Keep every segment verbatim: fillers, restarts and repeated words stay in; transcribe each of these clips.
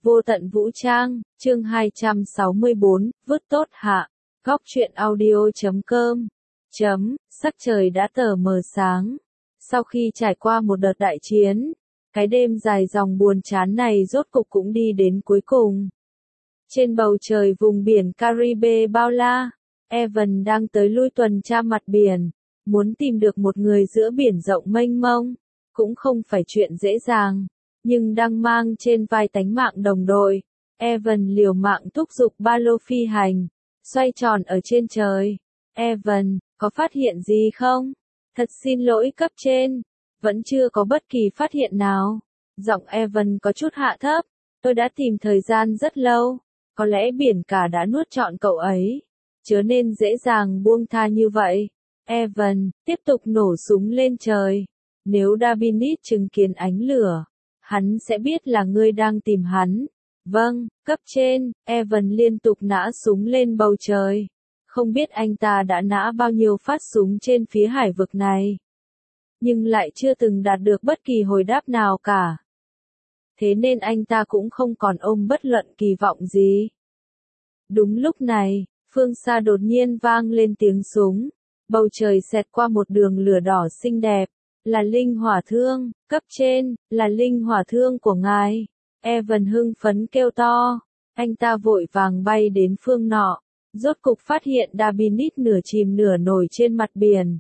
Vô tận vũ trang, chương hai trăm sáu mươi bốn, vứt tốt hạ. Góc truyện audio chấm com. Chấm, sắc trời đã tờ mờ sáng. Sau khi trải qua một đợt đại chiến, cái đêm dài dòng buồn chán này rốt cục cũng đi đến cuối cùng. Trên bầu trời vùng biển Caribe bao la, Evan đang tới lui tuần tra mặt biển, muốn tìm được một người giữa biển rộng mênh mông, cũng không phải chuyện dễ dàng. Nhưng đang mang trên vai tánh mạng đồng đội, Evan liều mạng thúc giục ba lô phi hành, xoay tròn ở trên trời. Evan, có phát hiện gì không? Thật xin lỗi cấp trên, vẫn chưa có bất kỳ phát hiện nào. Giọng Evan có chút hạ thấp, tôi đã tìm thời gian rất lâu, có lẽ biển cả đã nuốt trọn cậu ấy, chớ nên dễ dàng buông tha như vậy. Evan, tiếp tục nổ súng lên trời. Nếu Dabinit chứng kiến ánh lửa, hắn sẽ biết là ngươi đang tìm hắn. Vâng, cấp trên, Evan liên tục nã súng lên bầu trời. Không biết anh ta đã nã bao nhiêu phát súng trên phía hải vực này, nhưng lại chưa từng đạt được bất kỳ hồi đáp nào cả. Thế nên anh ta cũng không còn ôm bất luận kỳ vọng gì. Đúng lúc này, phương xa đột nhiên vang lên tiếng súng. Bầu trời xẹt qua một đường lửa đỏ xinh đẹp. Là linh hỏa thương, cấp trên, là linh hỏa thương của ngài. Evan hưng phấn kêu to. Anh ta vội vàng bay đến phương nọ. Rốt cục phát hiện Dabinit nửa chìm nửa nổi trên mặt biển.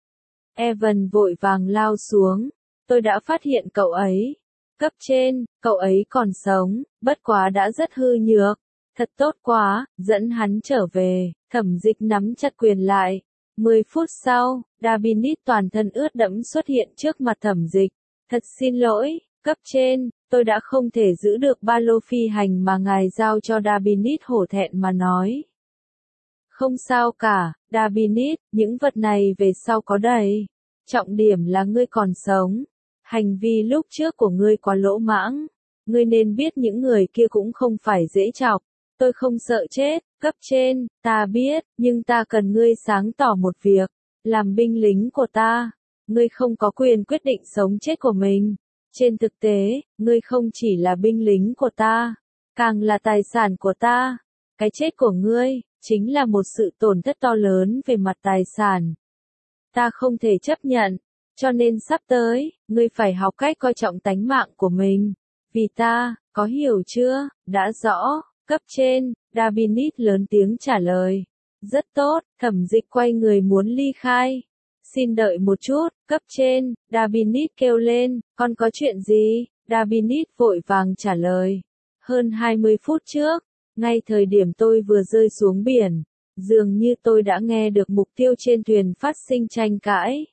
Evan vội vàng lao xuống. Tôi đã phát hiện cậu ấy. Cấp trên, cậu ấy còn sống, bất quá đã rất hư nhược. Thật tốt quá, dẫn hắn trở về. Thẩm Dịch nắm chặt quyền lại. Mười phút sau, Dabinit toàn thân ướt đẫm xuất hiện trước mặt Thẩm Dịch. Thật xin lỗi, cấp trên, tôi đã không thể giữ được ba lô phi hành mà ngài giao cho Dabinit, hổ thẹn mà nói. Không sao cả, Dabinit, những vật này về sau có đầy. Trọng điểm là ngươi còn sống. Hành vi lúc trước của ngươi quá lỗ mãng. Ngươi nên biết những người kia cũng không phải dễ chọc. Tôi không sợ chết, cấp trên, ta biết, nhưng ta cần ngươi sáng tỏ một việc. Làm binh lính của ta, ngươi không có quyền quyết định sống chết của mình. Trên thực tế, ngươi không chỉ là binh lính của ta, càng là tài sản của ta. Cái chết của ngươi, chính là một sự tổn thất to lớn về mặt tài sản. Ta không thể chấp nhận, cho nên sắp tới, ngươi phải học cách coi trọng tánh mạng của mình. Vì ta, có hiểu chưa? Đã rõ. Cấp trên, Dabinit lớn tiếng trả lời. Rất tốt, Thẩm Dịch quay người muốn ly khai. Xin đợi một chút, cấp trên, Dabinit kêu lên, con có chuyện gì? Dabinit vội vàng trả lời. Hơn hai mươi phút trước, ngay thời điểm tôi vừa rơi xuống biển, dường như tôi đã nghe được mục tiêu trên thuyền phát sinh tranh cãi.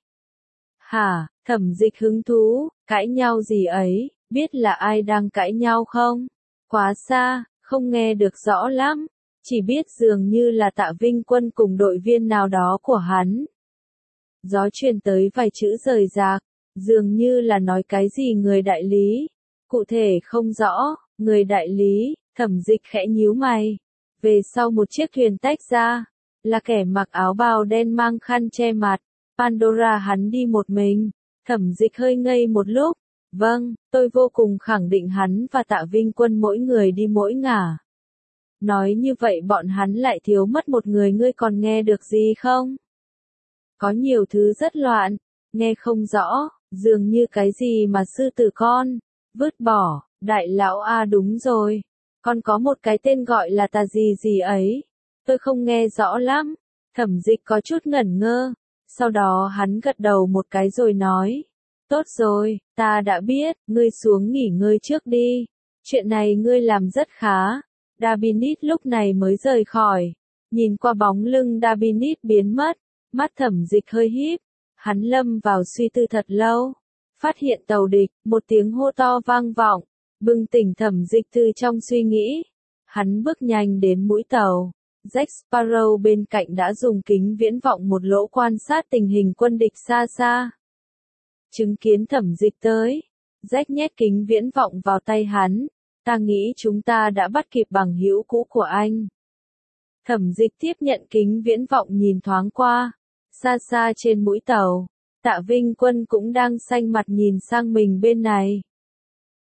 Hả, Thẩm Dịch hứng thú, cãi nhau gì ấy, biết là ai đang cãi nhau không? Quá xa. Không nghe được rõ lắm, chỉ biết dường như là Tạ Vinh Quân cùng đội viên nào đó của hắn. Gió truyền tới vài chữ rời rạc, dường như là nói cái gì người đại lý. Cụ thể không rõ, người đại lý, Thẩm Dịch khẽ nhíu mày. Về sau một chiếc thuyền tách ra, là kẻ mặc áo bào đen mang khăn che mặt. Pandora hắn đi một mình. Thẩm Dịch hơi ngây một lúc. Vâng, tôi vô cùng khẳng định hắn và Tạ Vinh Quân mỗi người đi mỗi ngả. Nói như vậy bọn hắn lại thiếu mất một người, ngươi còn nghe được gì không? Có nhiều thứ rất loạn, nghe không rõ, dường như cái gì mà sư tử con, vứt bỏ, đại lão a đúng rồi. Còn có một cái tên gọi là tà gì gì ấy. Tôi không nghe rõ lắm. Thẩm Dịch có chút ngẩn ngơ. Sau đó hắn gật đầu một cái rồi nói. Tốt rồi, ta đã biết, ngươi xuống nghỉ ngơi trước đi. Chuyện này ngươi làm rất khá. Dabinit lúc này mới rời khỏi. Nhìn qua bóng lưng Dabinit biến mất, mắt Thẩm Dịch hơi híp. Hắn lâm vào suy tư thật lâu. Phát hiện tàu địch, một tiếng hô to vang vọng. Bừng tỉnh Thẩm Dịch từ trong suy nghĩ. Hắn bước nhanh đến mũi tàu. Jack Sparrow bên cạnh đã dùng kính viễn vọng một lỗ quan sát tình hình quân địch xa xa. Chứng kiến Thẩm Dịch tới, Jack nhét kính viễn vọng vào tay hắn. Ta nghĩ chúng ta đã bắt kịp bằng hữu cũ của anh. Thẩm Dịch tiếp nhận kính viễn vọng nhìn thoáng qua. Xa xa trên mũi tàu, Tạ Vinh Quân cũng đang xanh mặt nhìn sang mình bên này.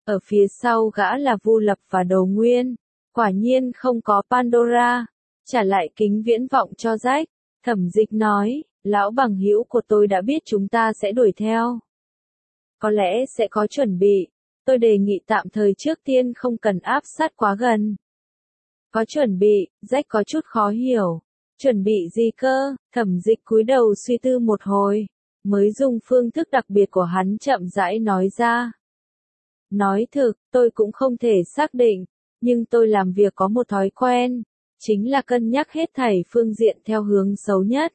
Ở phía sau gã là Vu Lập và Đồ Nguyên. Quả nhiên không có Pandora. Trả lại kính viễn vọng cho Jack. Thẩm Dịch nói, lão bằng hữu của tôi đã biết chúng ta sẽ đuổi theo. Có lẽ sẽ có chuẩn bị. Tôi đề nghị tạm thời trước tiên không cần áp sát quá gần. Có chuẩn bị, Jack có chút khó hiểu. Chuẩn bị gì cơ? Thẩm Dịch cúi đầu suy tư một hồi, mới dùng phương thức đặc biệt của hắn chậm rãi nói ra. Nói thực, tôi cũng không thể xác định, nhưng tôi làm việc có một thói quen, chính là cân nhắc hết thảy phương diện theo hướng xấu nhất.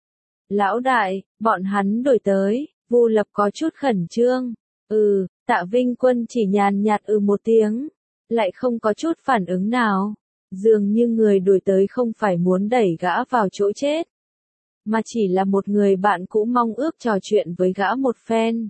Lão đại, bọn hắn đổi tới, Vu Lập có chút khẩn trương. Ừ, Tạ Vinh Quân chỉ nhàn nhạt ừ một tiếng, lại không có chút phản ứng nào. Dường như người đuổi tới không phải muốn đẩy gã vào chỗ chết, mà chỉ là một người bạn cũ mong ước trò chuyện với gã một phen.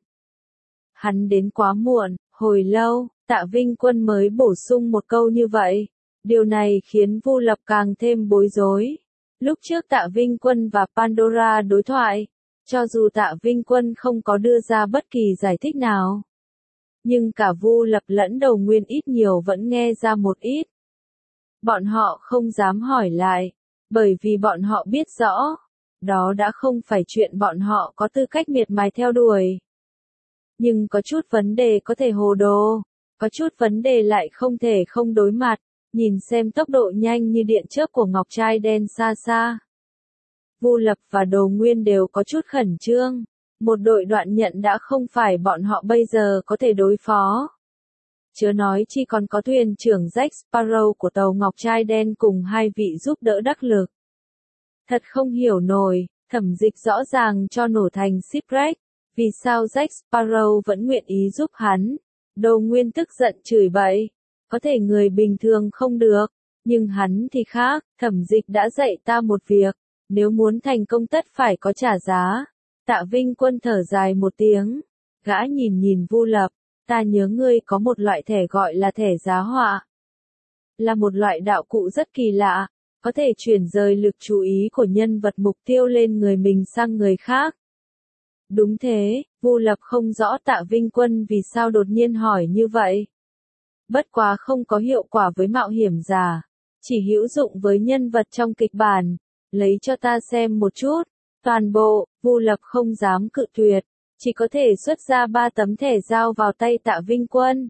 Hắn đến quá muộn, hồi lâu, Tạ Vinh Quân mới bổ sung một câu như vậy. Điều này khiến Vu Lập càng thêm bối rối. Lúc trước Tạ Vinh Quân và Pandora đối thoại, cho dù Tạ Vinh Quân không có đưa ra bất kỳ giải thích nào, nhưng cả Vu Lập lẫn Đồ Nguyên ít nhiều vẫn nghe ra một ít. Bọn họ không dám hỏi lại, bởi vì bọn họ biết rõ, đó đã không phải chuyện bọn họ có tư cách miệt mài theo đuổi. Nhưng có chút vấn đề có thể hồ đồ, có chút vấn đề lại không thể không đối mặt, nhìn xem tốc độ nhanh như điện chớp của ngọc trai đen xa xa. Vu Lập và Đồ Nguyên đều có chút khẩn trương, một đội đoạn nhận đã không phải bọn họ bây giờ có thể đối phó. Chớ nói chi còn có thuyền trưởng Jack Sparrow của tàu Ngọc Trai Đen cùng hai vị giúp đỡ đắc lực. Thật không hiểu nổi, Thẩm Dịch rõ ràng cho nổ thành shipwreck, vì sao Jack Sparrow vẫn nguyện ý giúp hắn. Đồ Nguyên tức giận chửi bậy, có thể người bình thường không được, nhưng hắn thì khác, Thẩm Dịch đã dạy ta một việc, nếu muốn thành công tất phải có trả giá. Tạ Vinh Quân thở dài một tiếng, gã nhìn nhìn Vu Lập. Ta nhớ ngươi có một loại thẻ gọi là thẻ giá họa. Là một loại đạo cụ rất kỳ lạ, có thể chuyển rời lực chú ý của nhân vật mục tiêu lên người mình sang người khác. Đúng thế, Vu Lập không rõ Tạ Vinh Quân vì sao đột nhiên hỏi như vậy. Bất quá không có hiệu quả với mạo hiểm giả, chỉ hữu dụng với nhân vật trong kịch bản. Lấy cho ta xem một chút. Toàn bộ, Vu Lập không dám cự tuyệt. Chỉ có thể xuất ra ba tấm thẻ giao vào tay Tạ Vinh Quân.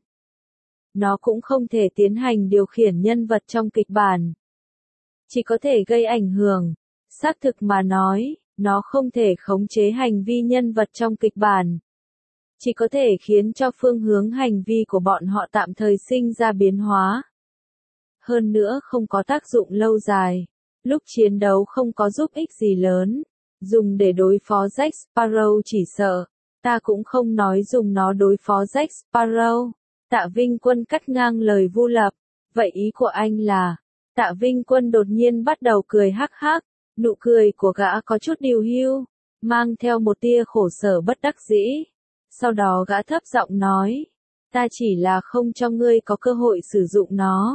Nó cũng không thể tiến hành điều khiển nhân vật trong kịch bản. Chỉ có thể gây ảnh hưởng. Xác thực mà nói, nó không thể khống chế hành vi nhân vật trong kịch bản. Chỉ có thể khiến cho phương hướng hành vi của bọn họ tạm thời sinh ra biến hóa. Hơn nữa không có tác dụng lâu dài. Lúc chiến đấu không có giúp ích gì lớn. Dùng để đối phó Jack Sparrow chỉ sợ. Ta cũng không nói dùng nó đối phó Jack Sparrow. Tạ Vinh Quân cắt ngang lời Vu Lập. Vậy ý của anh là, Tạ Vinh Quân đột nhiên bắt đầu cười hắc hắc. Nụ cười của gã có chút điều hưu, mang theo một tia khổ sở bất đắc dĩ. Sau đó gã thấp giọng nói, ta chỉ là không cho ngươi có cơ hội sử dụng nó.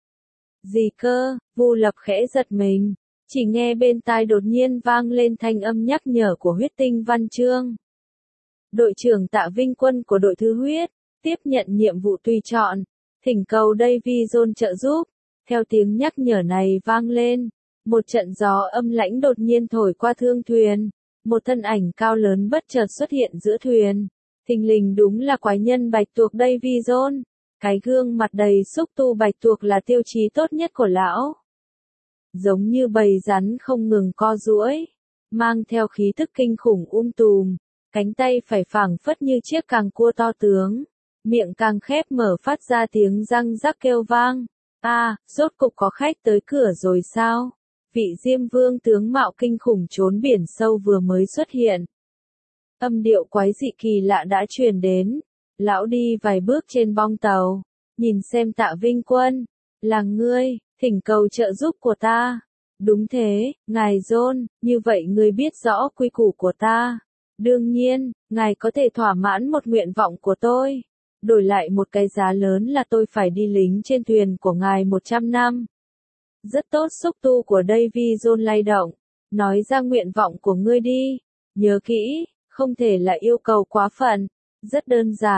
Gì cơ? Vu Lập khẽ giật mình. Chỉ nghe bên tai đột nhiên vang lên thanh âm nhắc nhở của huyết tinh văn chương. Đội trưởng Tạ Vinh Quân của đội thứ huyết, tiếp nhận nhiệm vụ tùy chọn, thỉnh cầu Davy Jones trợ giúp. Theo tiếng nhắc nhở này vang lên, một trận gió âm lãnh đột nhiên thổi qua thương thuyền, một thân ảnh cao lớn bất chợt xuất hiện giữa thuyền. Thình lình đúng là quái nhân bạch tuộc Davy Jones, cái gương mặt đầy xúc tu bạch tuộc là tiêu chí tốt nhất của lão. Giống như bầy rắn không ngừng co duỗi, mang theo khí tức kinh khủng um tùm, cánh tay phải phảng phất như chiếc càng cua to tướng, miệng càng khép mở phát ra tiếng răng rắc kêu vang. A, à, rốt cục có khách tới cửa rồi sao? Vị Diêm Vương tướng mạo kinh khủng trốn biển sâu vừa mới xuất hiện. Âm điệu quái dị kỳ lạ đã truyền đến. Lão đi vài bước trên bong tàu, nhìn xem Tạ Vinh Quân. Là ngươi, thỉnh cầu trợ giúp của ta. Đúng thế, ngài John, như vậy ngươi biết rõ quy củ của ta. Đương nhiên, ngài có thể thỏa mãn một nguyện vọng của tôi. Đổi lại một cái giá lớn là tôi phải đi lính trên thuyền của ngài một trăm năm. Rất tốt, xúc tu của Davy Jones lay động. Nói ra nguyện vọng của ngươi đi. Nhớ kỹ, không thể là yêu cầu quá phận. Rất đơn giản,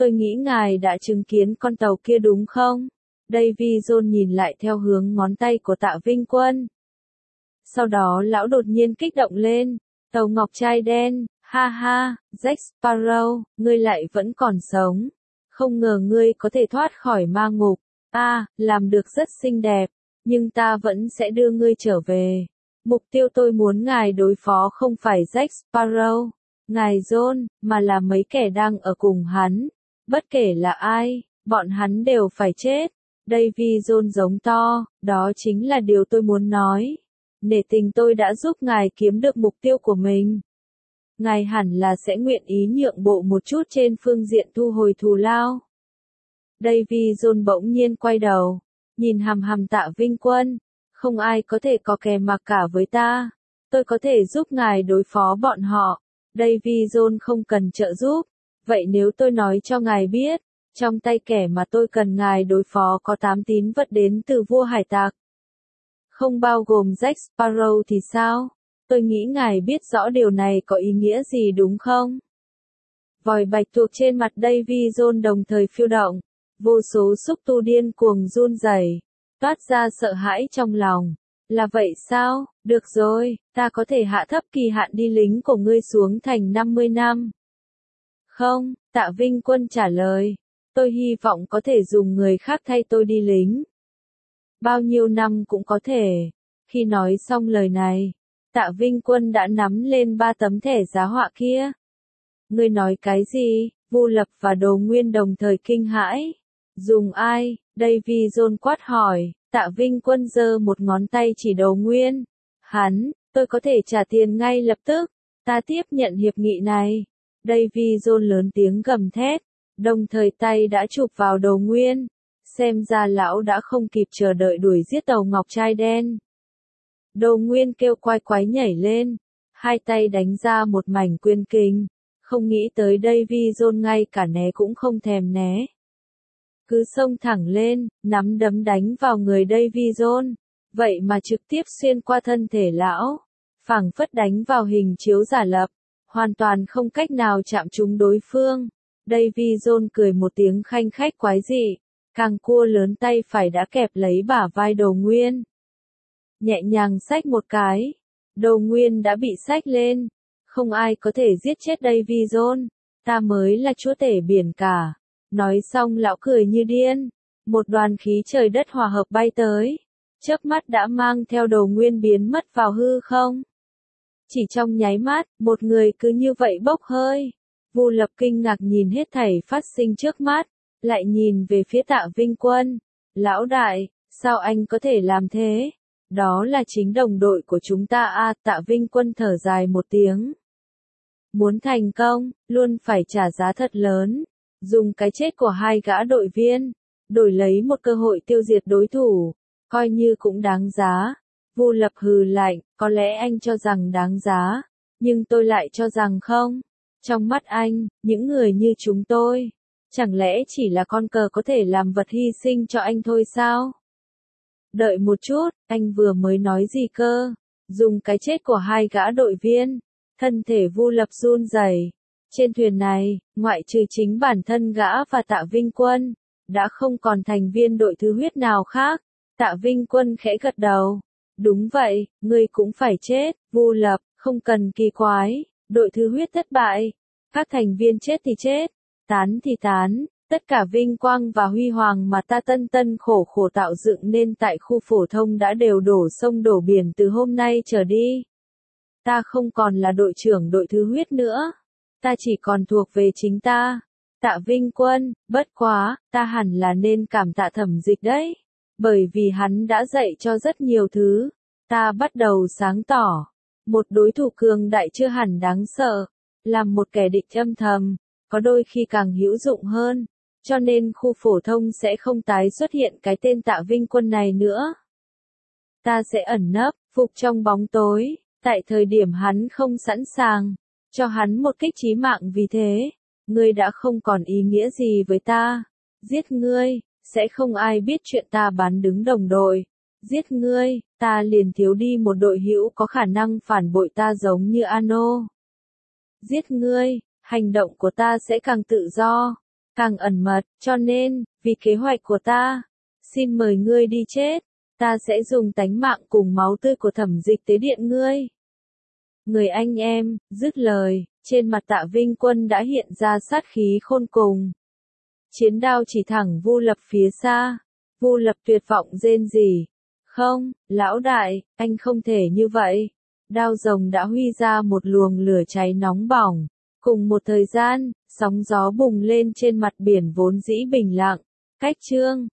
Tôi nghĩ ngài đã chứng kiến con tàu kia đúng không? Davy Jones nhìn lại theo hướng ngón tay của Tạ Vinh Quân. Sau đó lão đột nhiên kích động lên. Tàu ngọc trai đen, ha ha, Jack Sparrow, ngươi lại vẫn còn sống. Không ngờ ngươi có thể thoát khỏi ma ngục. A, à, làm được rất xinh đẹp, nhưng ta vẫn sẽ đưa ngươi trở về. Mục tiêu tôi muốn ngài đối phó không phải Jack Sparrow, ngài John, mà là mấy kẻ đang ở cùng hắn. Bất kể là ai, bọn hắn đều phải chết. Davy Jones giống to, đó chính là điều tôi muốn nói. Nể tình tôi đã giúp ngài kiếm được mục tiêu của mình. Ngài hẳn là sẽ nguyện ý nhượng bộ một chút trên phương diện thu hồi thù lao. Davy Jones bỗng nhiên quay đầu, nhìn hằm hằm Tạ Vinh Quân. Không ai có thể có kè mặc cả với ta. Tôi có thể giúp ngài đối phó bọn họ. Davy Jones không cần trợ giúp. Vậy nếu tôi nói cho ngài biết, trong tay kẻ mà tôi cần ngài đối phó có tám tín vật đến từ vua hải tặc. Không bao gồm Jack Sparrow thì sao? Tôi nghĩ ngài biết rõ điều này có ý nghĩa gì đúng không? Vòi bạch tuộc trên mặt Davy Jones đồng thời phiêu động. Vô số xúc tu điên cuồng run rẩy, toát ra sợ hãi trong lòng. Là vậy sao? Được rồi, ta có thể hạ thấp kỳ hạn đi lính của ngươi xuống thành năm mươi năm. Không, Tạ Vinh Quân trả lời. Tôi hy vọng có thể dùng người khác thay tôi đi lính. Bao nhiêu năm cũng có thể. Khi nói xong lời này, Tạ Vinh Quân đã nắm lên ba tấm thẻ giá họa kia. Ngươi nói cái gì? Vu Lập và Đồ Nguyên đồng thời kinh hãi. Dùng ai? Davy Jones quát hỏi. Tạ Vinh Quân giơ một ngón tay chỉ Đồ Nguyên. Hắn, tôi có thể trả tiền ngay lập tức. Ta tiếp nhận hiệp nghị này. Davy Jones lớn tiếng gầm thét, đồng thời tay đã chụp vào Đồ Nguyên. Xem ra lão đã không kịp chờ đợi đuổi giết tàu ngọc trai đen. Đồ Nguyên kêu quái quái nhảy lên, hai tay đánh ra một mảnh quyền kình. Không nghĩ tới Davy Jones ngay cả né cũng không thèm né. Cứ xông thẳng lên, nắm đấm đánh vào người Davy Jones. Vậy mà trực tiếp xuyên qua thân thể lão, phảng phất đánh vào hình chiếu giả lập. Hoàn toàn không cách nào chạm trúng đối phương. Davy Jones cười một tiếng khanh khách quái dị. Càng cua lớn tay phải đã kẹp lấy bả vai Đồ Nguyên. Nhẹ nhàng xách một cái. Đồ Nguyên đã bị xách lên. Không ai có thể giết chết Davy Jones. Ta mới là chúa tể biển cả. Nói xong lão cười như điên. Một đoàn khí trời đất hòa hợp bay tới. Chớp mắt đã mang theo Đồ Nguyên biến mất vào hư không. Chỉ trong nháy mắt, một người cứ như vậy bốc hơi. Vu Lập kinh ngạc nhìn hết thảy phát sinh trước mắt, lại nhìn về phía Tạ Vinh Quân. Lão đại, sao anh có thể làm thế? Đó là chính đồng đội của chúng ta a. À, Tạ Vinh Quân thở dài một tiếng. Muốn thành công, luôn phải trả giá thật lớn. Dùng cái chết của hai gã đội viên, đổi lấy một cơ hội tiêu diệt đối thủ, coi như cũng đáng giá. Vu Lập hừ lạnh, có lẽ anh cho rằng đáng giá, nhưng tôi lại cho rằng không. Trong mắt anh, những người như chúng tôi, chẳng lẽ chỉ là con cờ có thể làm vật hy sinh cho anh thôi sao? Đợi một chút, anh vừa mới nói gì cơ? Dùng cái chết của hai gã đội viên, thân thể Vu Lập run rẩy. Trên thuyền này, ngoại trừ chính bản thân gã và Tạ Vinh Quân, đã không còn thành viên đội thứ huyết nào khác. Tạ Vinh Quân khẽ gật đầu. Đúng vậy, ngươi cũng phải chết, Vu Lập, không cần kỳ quái, đội thứ huyết thất bại, các thành viên chết thì chết, tán thì tán, tất cả vinh quang và huy hoàng mà ta tân tân khổ khổ tạo dựng nên tại khu phổ thông đã đều đổ sông đổ biển từ hôm nay trở đi. Ta không còn là đội trưởng đội thứ huyết nữa, ta chỉ còn thuộc về chính ta. Tạ Vinh Quân, bất quá, ta hẳn là nên cảm tạ Thẩm Dịch đấy. Bởi vì hắn đã dạy cho rất nhiều thứ, ta bắt đầu sáng tỏ. Một đối thủ cường đại chưa hẳn đáng sợ, làm một kẻ địch âm thầm, có đôi khi càng hữu dụng hơn. Cho nên khu phổ thông sẽ không tái xuất hiện cái tên Tạ Vinh Quân này nữa. Ta sẽ ẩn nấp, phục trong bóng tối, tại thời điểm hắn không sẵn sàng, cho hắn một kích chí mạng vì thế. Ngươi đã không còn ý nghĩa gì với ta. Giết ngươi, sẽ không ai biết chuyện ta bán đứng đồng đội. Giết ngươi, ta liền thiếu đi một đội hữu có khả năng phản bội ta giống như Ano. Giết ngươi, hành động của ta sẽ càng tự do. càng ẩn mật, cho nên, vì kế hoạch của ta, xin mời ngươi đi chết, ta sẽ dùng tánh mạng cùng máu tươi của Thẩm Dịch tế điện ngươi. Người anh em, dứt lời, trên mặt Tạ Vinh Quân đã hiện ra sát khí khôn cùng. Chiến đao chỉ thẳng Vu Lập phía xa, Vu Lập tuyệt vọng rên rỉ. Không, lão đại, anh không thể như vậy. Đao rồng đã huy ra một luồng lửa cháy nóng bỏng. Cùng một thời gian, sóng gió bùng lên trên mặt biển vốn dĩ bình lặng. Cách chương